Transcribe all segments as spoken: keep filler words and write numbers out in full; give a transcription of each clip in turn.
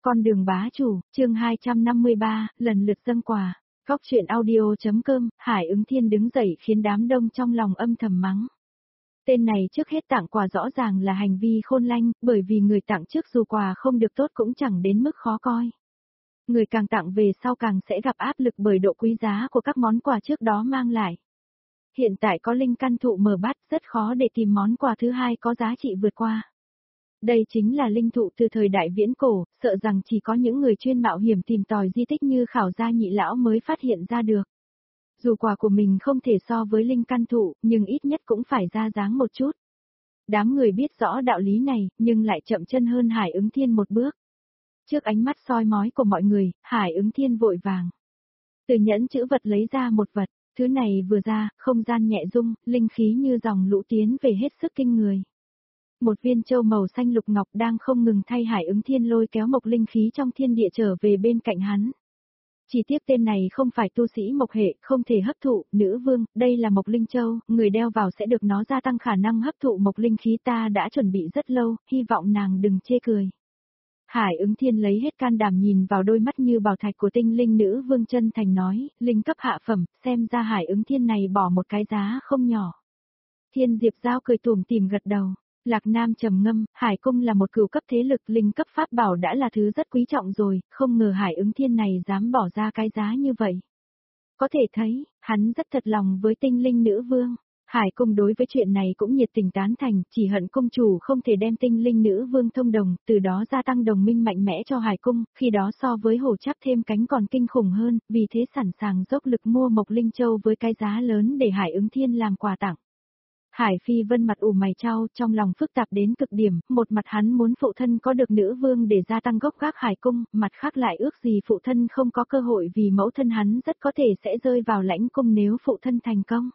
Con đường bá chủ, chương hai trăm năm mươi ba, lần lượt dâng quà. Góc truyện audio.com, Hải Ứng Thiên đứng dậy khiến đám đông trong lòng âm thầm mắng. Tên này trước hết tặng quà rõ ràng là hành vi khôn lanh, bởi vì người tặng trước dù quà không được tốt cũng chẳng đến mức khó coi. Người càng tặng về sau càng sẽ gặp áp lực bởi độ quý giá của các món quà trước đó mang lại. Hiện tại có linh căn thụ mở bát, rất khó để tìm món quà thứ hai có giá trị vượt qua. Đây chính là linh thụ từ thời đại viễn cổ, sợ rằng chỉ có những người chuyên mạo hiểm tìm tòi di tích như Khảo Gia Nhị Lão mới phát hiện ra được. Dù quà của mình không thể so với linh căn thụ, nhưng ít nhất cũng phải ra dáng một chút. Đám người biết rõ đạo lý này, nhưng lại chậm chân hơn Hải Ứng Thiên một bước. Trước ánh mắt soi mói của mọi người, Hải Ứng Thiên vội vàng. Từ nhẫn chữ vật lấy ra một vật, thứ này vừa ra, không gian nhẹ rung, linh khí như dòng lũ tiến về hết sức kinh người. Một viên châu màu xanh lục ngọc đang không ngừng thay Hải Ứng Thiên lôi kéo mộc linh khí trong thiên địa trở về bên cạnh hắn. Chỉ tiếc tên này không phải tu sĩ mộc hệ, không thể hấp thụ, nữ vương, đây là mộc linh châu, người đeo vào sẽ được nó gia tăng khả năng hấp thụ mộc linh khí, ta đã chuẩn bị rất lâu, hy vọng nàng đừng chê cười. Hải Ứng Thiên lấy hết can đảm nhìn vào đôi mắt như bảo thạch của tinh linh nữ vương, chân thành nói, linh cấp hạ phẩm, xem ra Hải Ứng Thiên này bỏ một cái giá không nhỏ. Thiên Diệp Giao cười tủm tỉm gật đầu. Lạc Nam trầm ngâm, Hải Cung là một cửu cấp thế lực, linh cấp pháp bảo đã là thứ rất quý trọng rồi, không ngờ Hải Ứng Thiên này dám bỏ ra cái giá như vậy. Có thể thấy, hắn rất thật lòng với tinh linh nữ vương. Hải Cung đối với chuyện này cũng nhiệt tình tán thành, chỉ hận cung chủ không thể đem tinh linh nữ vương thông đồng, từ đó gia tăng đồng minh mạnh mẽ cho Hải Cung, khi đó so với hổ chắp thêm cánh còn kinh khủng hơn, vì thế sẵn sàng dốc lực mua mộc linh châu với cái giá lớn để Hải Ứng Thiên làm quà tặng. Hải Phi Vân mặt ủ mày chau, trong lòng phức tạp đến cực điểm, một mặt hắn muốn phụ thân có được nữ vương để gia tăng gốc gác Hải Cung, mặt khác lại ước gì phụ thân không có cơ hội vì mẫu thân hắn rất có thể sẽ rơi vào lãnh cung nếu phụ thân thành công.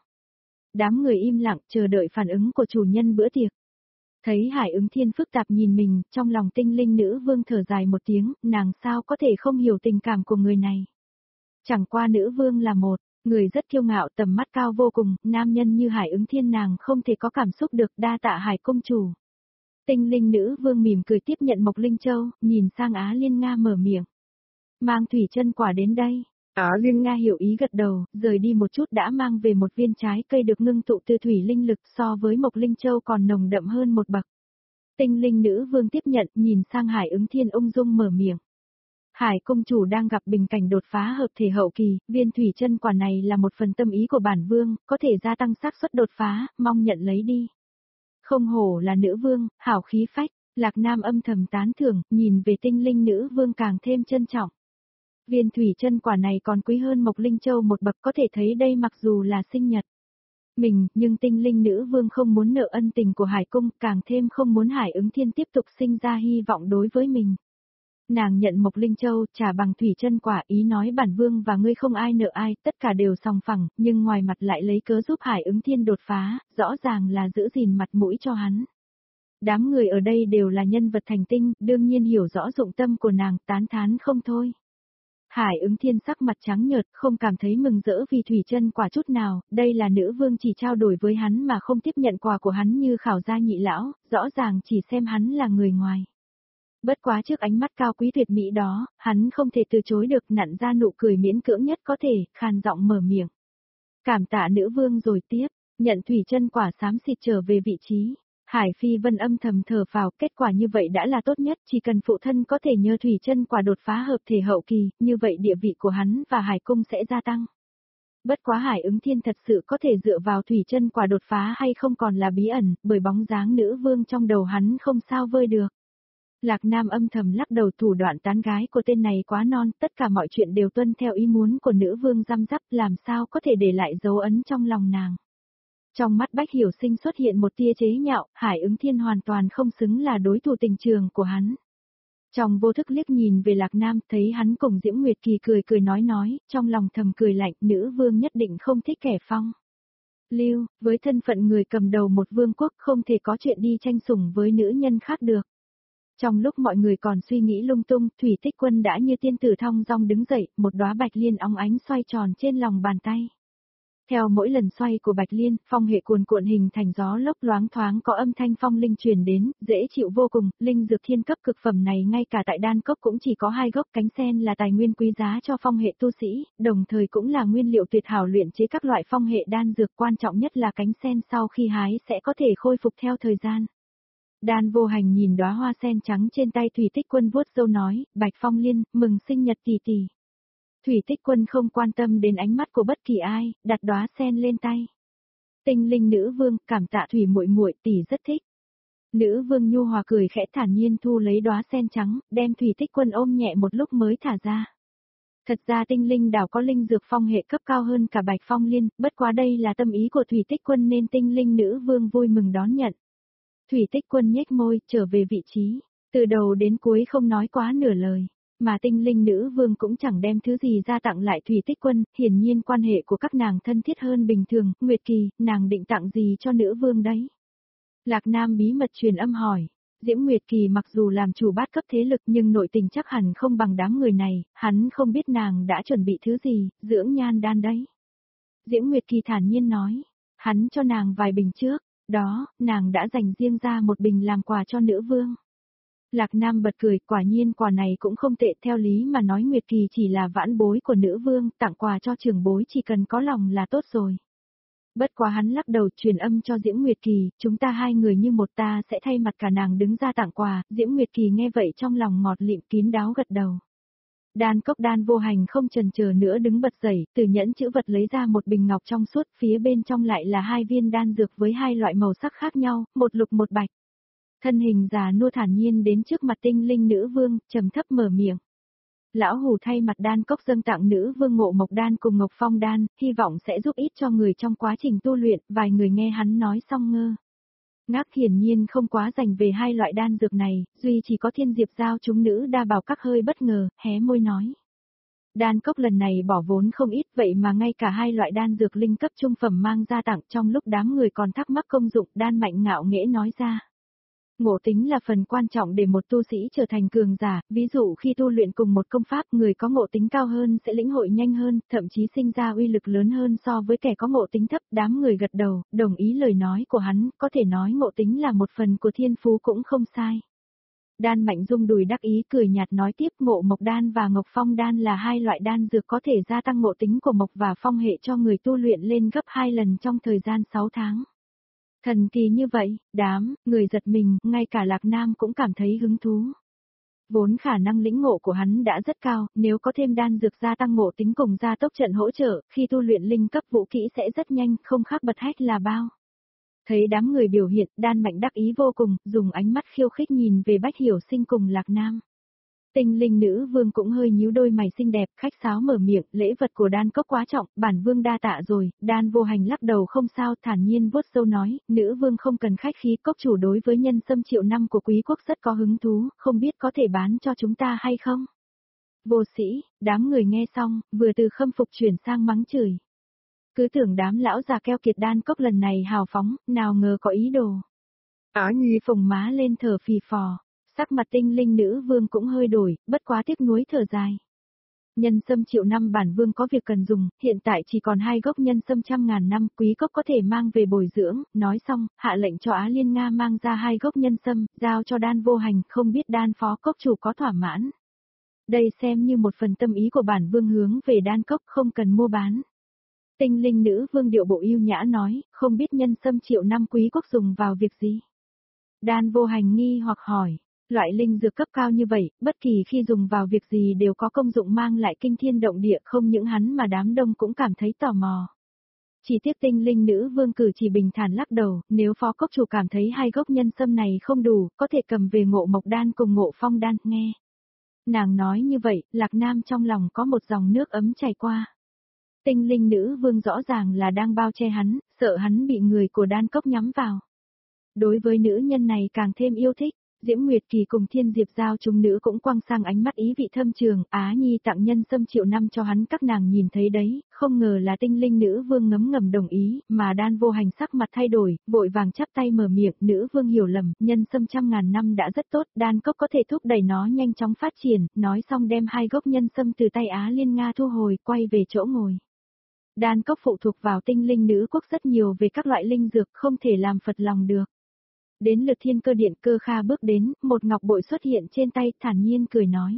Đám người im lặng chờ đợi phản ứng của chủ nhân bữa tiệc. Thấy Hải Ứng Thiên phức tạp nhìn mình, trong lòng tinh linh nữ vương thở dài một tiếng, nàng sao có thể không hiểu tình cảm của người này. Chẳng qua nữ vương là một người rất kiêu ngạo, tầm mắt cao vô cùng, nam nhân như Hải Ứng Thiên nàng không thể có cảm xúc được, đa tạ Hải công chủ. Tinh linh nữ vương mỉm cười tiếp nhận mộc linh châu, nhìn sang Á Liên Nga mở miệng. Mang thủy chân quả đến đây. Á Liên Nga hiểu ý gật đầu, rời đi một chút đã mang về một viên trái cây được ngưng tụ từ thủy linh lực, so với mộc linh châu còn nồng đậm hơn một bậc. Tinh linh nữ vương tiếp nhận, nhìn sang Hải Ứng Thiên ung dung mở miệng. Hải công chủ đang gặp bình cảnh đột phá hợp thể hậu kỳ, viên thủy chân quả này là một phần tâm ý của bản vương, có thể gia tăng xác suất đột phá, mong nhận lấy đi. Không hổ là nữ vương, hảo khí phách, Lạc Nam âm thầm tán thưởng, nhìn về tinh linh nữ vương càng thêm trân trọng. Viên thủy chân quả này còn quý hơn mộc linh châu một bậc, có thể thấy đây mặc dù là sinh nhật mình, nhưng tinh linh nữ vương không muốn nợ ân tình của Hải cung, càng thêm không muốn Hải Ứng Thiên tiếp tục sinh ra hy vọng đối với mình. Nàng nhận mộc linh châu, trả bằng thủy chân quả, ý nói bản vương và ngươi không ai nợ ai, tất cả đều sòng phẳng, nhưng ngoài mặt lại lấy cớ giúp Hải Ứng Thiên đột phá, rõ ràng là giữ gìn mặt mũi cho hắn. Đám người ở đây đều là nhân vật thành tinh, đương nhiên hiểu rõ dụng tâm của nàng, tán thán không thôi. Hải Ứng Thiên sắc mặt trắng nhợt, không cảm thấy mừng rỡ vì thủy chân quả chút nào, đây là nữ vương chỉ trao đổi với hắn mà không tiếp nhận quà của hắn như Khảo Gia Nhị Lão, rõ ràng chỉ xem hắn là người ngoài. Bất quá trước ánh mắt cao quý tuyệt mỹ đó, hắn không thể từ chối được, nặn ra nụ cười miễn cưỡng nhất có thể, khàn giọng mở miệng. Cảm tạ nữ vương rồi tiếp, nhận thủy chân quả xám xịt trở về vị trí. Hải Phi Vân âm thầm thở phào, kết quả như vậy đã là tốt nhất, chỉ cần phụ thân có thể nhờ thủy chân quả đột phá hợp thể hậu kỳ, như vậy địa vị của hắn và Hải cung sẽ gia tăng. Bất quá Hải Ứng Thiên thật sự có thể dựa vào thủy chân quả đột phá hay không còn là bí ẩn, bởi bóng dáng nữ vương trong đầu hắn không sao vơi được. Lạc Nam âm thầm lắc đầu, thủ đoạn tán gái của tên này quá non, tất cả mọi chuyện đều tuân theo ý muốn của nữ vương răm rắp, làm sao có thể để lại dấu ấn trong lòng nàng. Trong mắt Bách Hiểu Sinh xuất hiện một tia chế nhạo, Hải Ứng Thiên hoàn toàn không xứng là đối thủ tình trường của hắn. Trong vô thức liếc nhìn về Lạc Nam, thấy hắn cùng Diễm Nguyệt Kỳ cười cười nói nói, trong lòng thầm cười lạnh, nữ vương nhất định không thích kẻ phong lưu, với thân phận người cầm đầu một vương quốc không thể có chuyện đi tranh sủng với nữ nhân khác được. Trong lúc mọi người còn suy nghĩ lung tung, Thủy Tích Quân đã như tiên tử thong dong đứng dậy, một đóa bạch liên óng ánh xoay tròn trên lòng bàn tay. Theo mỗi lần xoay của Bạch Liên, phong hệ cuồn cuộn hình thành gió lốc loáng thoáng có âm thanh phong linh truyền đến, dễ chịu vô cùng, linh dược thiên cấp cực phẩm này ngay cả tại đan cốc cũng chỉ có hai gốc, cánh sen là tài nguyên quý giá cho phong hệ tu sĩ, đồng thời cũng là nguyên liệu tuyệt hảo luyện chế các loại phong hệ đan dược, quan trọng nhất là cánh sen sau khi hái sẽ có thể khôi phục theo thời gian. Đan Vô Hành nhìn đóa hoa sen trắng trên tay Thủy Tích Quân vuốt râu nói, Bạch Phong Liên, mừng sinh nhật tỷ tỷ. Thủy Tích Quân không quan tâm đến ánh mắt của bất kỳ ai, đặt đóa sen lên tay. Tinh linh nữ vương, cảm tạ Thủy muội muội, tỷ rất thích. Nữ vương nhu hòa cười khẽ thản nhiên thu lấy đóa sen trắng, đem Thủy Tích Quân ôm nhẹ một lúc mới thả ra. Thật ra tinh linh đảo có linh dược phong hệ cấp cao hơn cả Bạch Phong Liên, bất quá đây là tâm ý của Thủy Tích Quân nên tinh linh nữ vương vui mừng đón nhận. Thủy Tích Quân nhếch môi, trở về vị trí, từ đầu đến cuối không nói quá nửa lời. Mà tinh linh nữ vương cũng chẳng đem thứ gì ra tặng lại Thủy Tích Quân, hiển nhiên quan hệ của các nàng thân thiết hơn bình thường, Nguyệt Kỳ, nàng định tặng gì cho nữ vương đấy? Lạc Nam bí mật truyền âm hỏi, Diễm Nguyệt Kỳ mặc dù làm chủ bát cấp thế lực nhưng nội tình chắc hẳn không bằng đám người này, hắn không biết nàng đã chuẩn bị thứ gì, dưỡng nhan đan đấy. Diễm Nguyệt Kỳ thản nhiên nói, hắn cho nàng vài bình trước, đó, nàng đã dành riêng ra một bình làm quà cho nữ vương. Lạc Nam bật cười, quả nhiên quà này cũng không tệ, theo lý mà nói Nguyệt Kỳ chỉ là vãn bối của nữ vương, tặng quà cho trưởng bối chỉ cần có lòng là tốt rồi. Bất quá hắn lắc đầu truyền âm cho Diễm Nguyệt Kỳ, chúng ta hai người như một, ta sẽ thay mặt cả nàng đứng ra tặng quà, Diễm Nguyệt Kỳ nghe vậy trong lòng ngọt lịm kín đáo gật đầu. Đan Cốc Đan Vô Hành không chần chờ nữa đứng bật dậy, từ nhẫn chữ vật lấy ra một bình ngọc trong suốt, phía bên trong lại là hai viên đan dược với hai loại màu sắc khác nhau, một lục một bạch. Thân hình già nua thản nhiên đến trước mặt tinh linh nữ vương, trầm thấp mở miệng. Lão hủ thay mặt Đan Cốc dâng tặng nữ vương Ngộ Mộc Đan cùng Ngọc Phong Đan, hy vọng sẽ giúp ích cho người trong quá trình tu luyện, vài người nghe hắn nói xong ngơ. Ngác hiển nhiên không quá dành về hai loại đan dược này, duy chỉ có Thiên Diệp giao chúng nữ đa bảo các hơi bất ngờ, hé môi nói. Đan Cốc lần này bỏ vốn không ít vậy mà ngay cả hai loại đan dược linh cấp trung phẩm mang ra tặng, trong lúc đám người còn thắc mắc công dụng, Đan Mạnh ngạo nghễ nói ra. Ngộ tính là phần quan trọng để một tu sĩ trở thành cường giả, ví dụ khi tu luyện cùng một công pháp, người có ngộ tính cao hơn sẽ lĩnh hội nhanh hơn, thậm chí sinh ra uy lực lớn hơn so với kẻ có ngộ tính thấp. Đám người gật đầu, đồng ý lời nói của hắn, có thể nói ngộ tính là một phần của thiên phú cũng không sai. Đan Mạnh rung đùi đắc ý cười nhạt nói tiếp, Ngộ Mộc Đan và Ngọc Phong Đan là hai loại đan dược có thể gia tăng ngộ tính của mộc và phong hệ cho người tu luyện lên gấp hai lần trong thời gian sáu tháng. Thần kỳ như vậy, đám, người giật mình, ngay cả Lạc Nam cũng cảm thấy hứng thú. Vốn khả năng lĩnh ngộ của hắn đã rất cao, nếu có thêm đan dược gia tăng ngộ tính cùng gia tốc trận hỗ trợ, khi tu luyện linh cấp vũ kỹ sẽ rất nhanh, không khác bật hách là bao. Thấy đám người biểu hiện, Đan Mạnh đắc ý vô cùng, dùng ánh mắt khiêu khích nhìn về Bách Hiểu Sinh cùng Lạc Nam. Tinh linh nữ vương cũng hơi nhíu đôi mày xinh đẹp, khách sáo mở miệng, lễ vật của Đan Cốc quá trọng, bản vương đa tạ rồi. Đan Vô Hành lắc đầu không sao, thản nhiên vuốt râu nói, nữ vương không cần khách khí, cốc chủ đối với nhân sâm triệu năm của quý quốc rất có hứng thú, không biết có thể bán cho chúng ta hay không? Vô sĩ, đám người nghe xong, vừa từ khâm phục chuyển sang mắng chửi. Cứ tưởng đám lão già keo kiệt Đan Cốc lần này hào phóng, nào ngờ có ý đồ. Á Nhi phồng má lên thở phì phò. Sắc mặt tinh linh nữ vương cũng hơi đổi, bất quá tiếc nuối thở dài. Nhân sâm triệu năm bản vương có việc cần dùng, hiện tại chỉ còn hai gốc nhân sâm trăm ngàn năm, quý cốc có thể mang về bồi dưỡng, nói xong, hạ lệnh cho Á Liên Nga mang ra hai gốc nhân sâm, giao cho Đan Vô Hành, không biết Đan phó cốc chủ có thỏa mãn. Đây xem như một phần tâm ý của bản vương hướng về Đan Cốc, không cần mua bán. Tinh linh nữ vương điệu bộ yêu nhã nói, không biết nhân sâm triệu năm quý cốc dùng vào việc gì. Đan Vô Hành nghi hoặc hỏi. Loại linh dược cấp cao như vậy, bất kỳ khi dùng vào việc gì đều có công dụng mang lại kinh thiên động địa, không những hắn mà đám đông cũng cảm thấy tò mò. Chỉ tiếc tinh linh nữ vương cử chỉ bình thản lắc đầu, nếu phó cốc chủ cảm thấy hai gốc nhân sâm này không đủ, có thể cầm về Ngộ Mộc Đan cùng Ngộ Phong Đan, nghe. Nàng nói như vậy, Lạc Nam trong lòng có một dòng nước ấm chảy qua. Tinh linh nữ vương rõ ràng là đang bao che hắn, sợ hắn bị người của Đan Cốc nhắm vào. Đối với nữ nhân này càng thêm yêu thích. Diễm Nguyệt Kỳ cùng Thiên Diệp giao chúng nữ cũng quăng sang ánh mắt ý vị thâm trường, Á Nhi tặng nhân sâm triệu năm cho hắn, các nàng nhìn thấy đấy, không ngờ là tinh linh nữ vương ngấm ngầm đồng ý, mà Đan Vô Hành sắc mặt thay đổi, vội vàng chắp tay mở miệng, nữ vương hiểu lầm, nhân sâm trăm ngàn năm đã rất tốt, Đan Cốc có thể thúc đẩy nó nhanh chóng phát triển, nói xong đem hai gốc nhân sâm từ tay Á Liên Nga thu hồi, quay về chỗ ngồi. Đan cốc phụ thuộc vào tinh linh nữ quốc rất nhiều về các loại linh dược không thể làm phật lòng được. Đến lượt Thiên Cơ Điện, Cơ Kha bước đến, một ngọc bội xuất hiện trên tay, thản nhiên cười nói.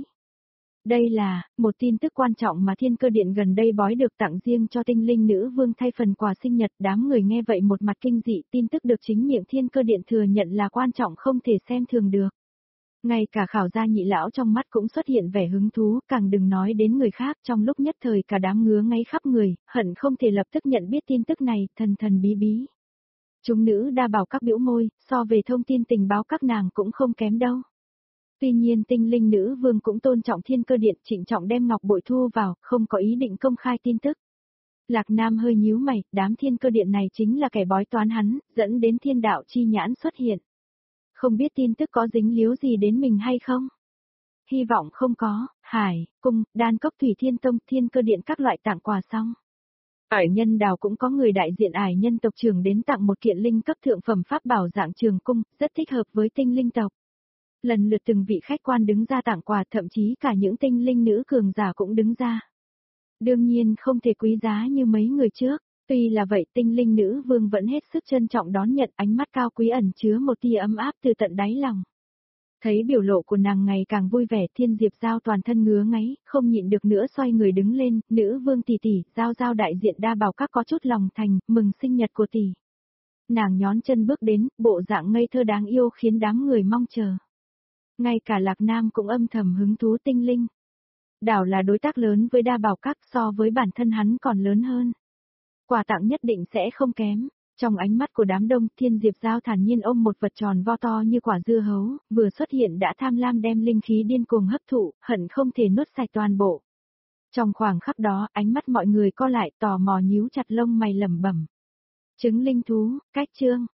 Đây là, một tin tức quan trọng mà Thiên Cơ Điện gần đây bói được tặng riêng cho tinh linh nữ vương thay phần quà sinh nhật. Đám người nghe vậy một mặt kinh dị, tin tức được chính miệng Thiên Cơ Điện thừa nhận là quan trọng không thể xem thường được. Ngay cả Khảo Gia nhị lão trong mắt cũng xuất hiện vẻ hứng thú, càng đừng nói đến người khác. Trong lúc nhất thời cả đám ngứa ngáy khắp người, hận không thể lập tức nhận biết tin tức này, thần thần bí bí. Chúng nữ đa bảo các biểu môi, so về thông tin tình báo các nàng cũng không kém đâu. Tuy nhiên tinh linh nữ vương cũng tôn trọng Thiên Cơ Điện, trịnh trọng đem ngọc bội thu vào, không có ý định công khai tin tức. Lạc Nam hơi nhíu mày, đám Thiên Cơ Điện này chính là kẻ bói toán hắn, dẫn đến thiên đạo chi nhãn xuất hiện. Không biết tin tức có dính líu gì đến mình hay không? Hy vọng không có. Hải, Cung, Đan Cốc, Thủy Thiên Tông, Thiên Cơ Điện các loại tặng quà xong. Ải Nhân Đào cũng có người đại diện Ải Nhân tộc trưởng đến tặng một kiện linh cấp thượng phẩm pháp bảo dạng trường cung, rất thích hợp với tinh linh tộc. Lần lượt từng vị khách quan đứng ra tặng quà, thậm chí cả những tinh linh nữ cường giả cũng đứng ra. Đương nhiên không thể quý giá như mấy người trước, tuy là vậy tinh linh nữ vương vẫn hết sức trân trọng đón nhận, ánh mắt cao quý ẩn chứa một tia ấm áp từ tận đáy lòng. Thấy biểu lộ của nàng ngày càng vui vẻ, Thiên Diệp Giao toàn thân ngứa ngáy, không nhịn được nữa xoay người đứng lên, nữ vương tỷ tỷ, Giao Giao đại diện đa bảo các có chút lòng thành, mừng sinh nhật của tỷ. Nàng nhón chân bước đến, bộ dạng ngây thơ đáng yêu khiến đám người mong chờ. Ngay cả Lạc Nam cũng âm thầm hứng thú tinh linh. Đảo là đối tác lớn với đa bảo các, so với bản thân hắn còn lớn hơn. Quà tặng nhất định sẽ không kém. Trong ánh mắt của đám đông, Thiên Diệp Giao thản nhiên ôm một vật tròn vo to như quả dưa hấu, vừa xuất hiện đã tham lam đem linh khí điên cuồng hấp thụ, hận không thể nuốt sạch toàn bộ. Trong khoảng khắc đó, ánh mắt mọi người co lại, tò mò nhíu chặt lông mày lẩm bẩm. Trứng linh thú, cách chương.